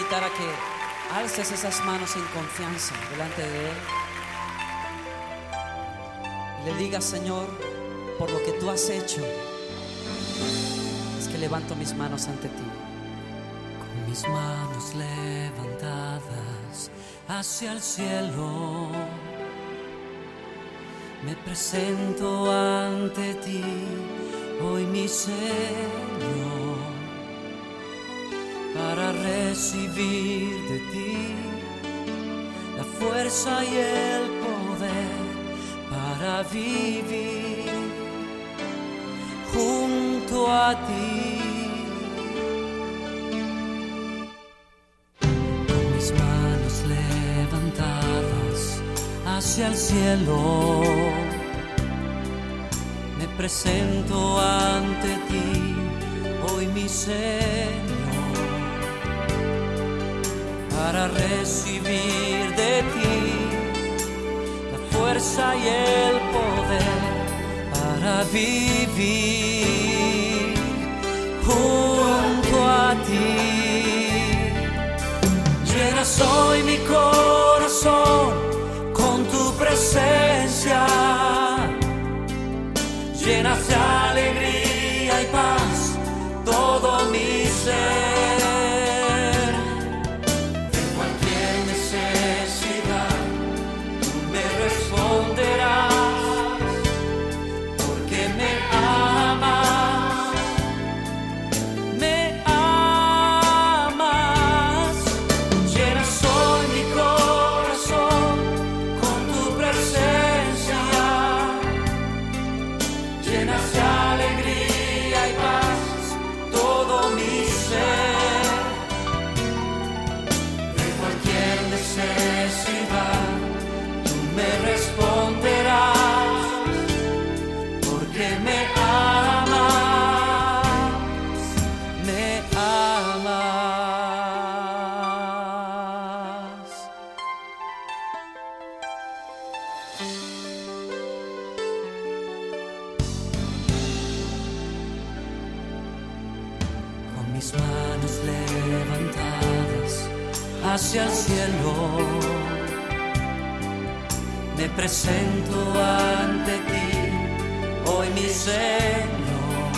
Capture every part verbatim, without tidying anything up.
invitar a que alces esas manos en confianza delante de Él y le digas: Señor, por lo que tú has hecho, es que levanto mis manos ante ti. Con mis manos levantadas hacia el cielo, me presento ante ti, hoy mi Señor, para recibir de ti la fuerza y el poder para vivir junto a ti. Con mis manos levantadas hacia el cielo, me presento ante ti, hoy mi Señor, para recibir de ti la fuerza y el poder para vivir junto a ti. Llenas hoy mi corazón con tu presencia, llenas de alegría y paz todo mi ser. De cualquier necesidad tú me responderás, porque me amas, me amas. Llenas hoy mi corazón con tu presencia, llenas de alegría y paz todo mi ser. De cualquier necesidad tú me responderás, porque me amas, me amas. Con mis manos levantadas hacia el cielo, me presento ante ti, hoy mi Señor,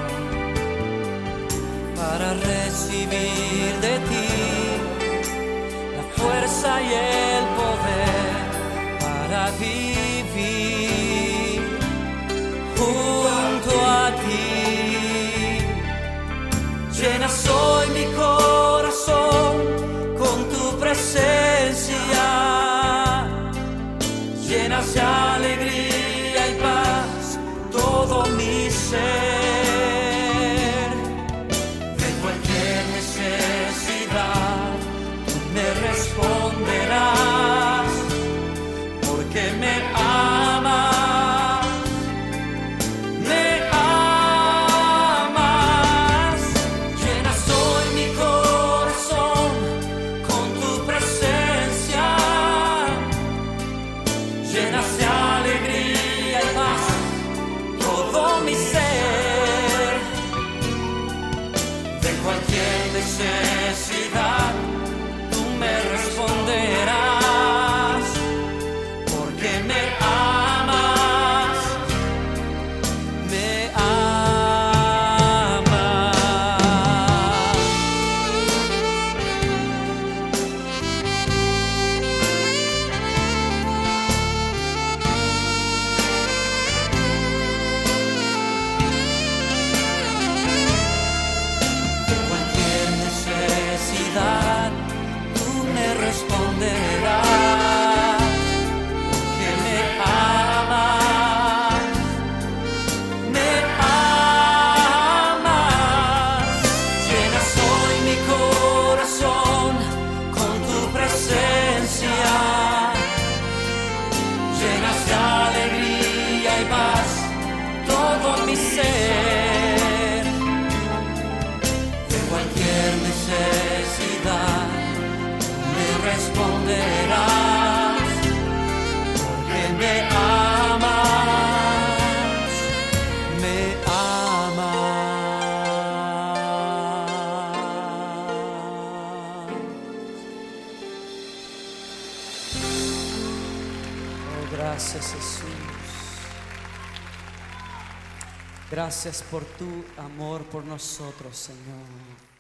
para recibir de ti la fuerza y el poder para vivir junto a ti. Llenas hoy mi corazón con tu presencia, llenas de alegría y paz todo mi ser. De cualquier necesidad tú me responderás, porque me amas, me amas. Llenas hoy mi corazón con tu presencia, llenas de alegría y paz todo mi ser. De cualquier necesidad tú me responderás, porque me amas, me amas. De cualquier necesidad tú me responderás, porque me amas, me amas. Llenas hoy mi corazón con tu presencia, llenas de alegría y paz todo mi ser. De cualquier necesidad me responderás, porque me amas, me amas. Gracias, Jesús. Gracias por tu amor por nosotros, Señor.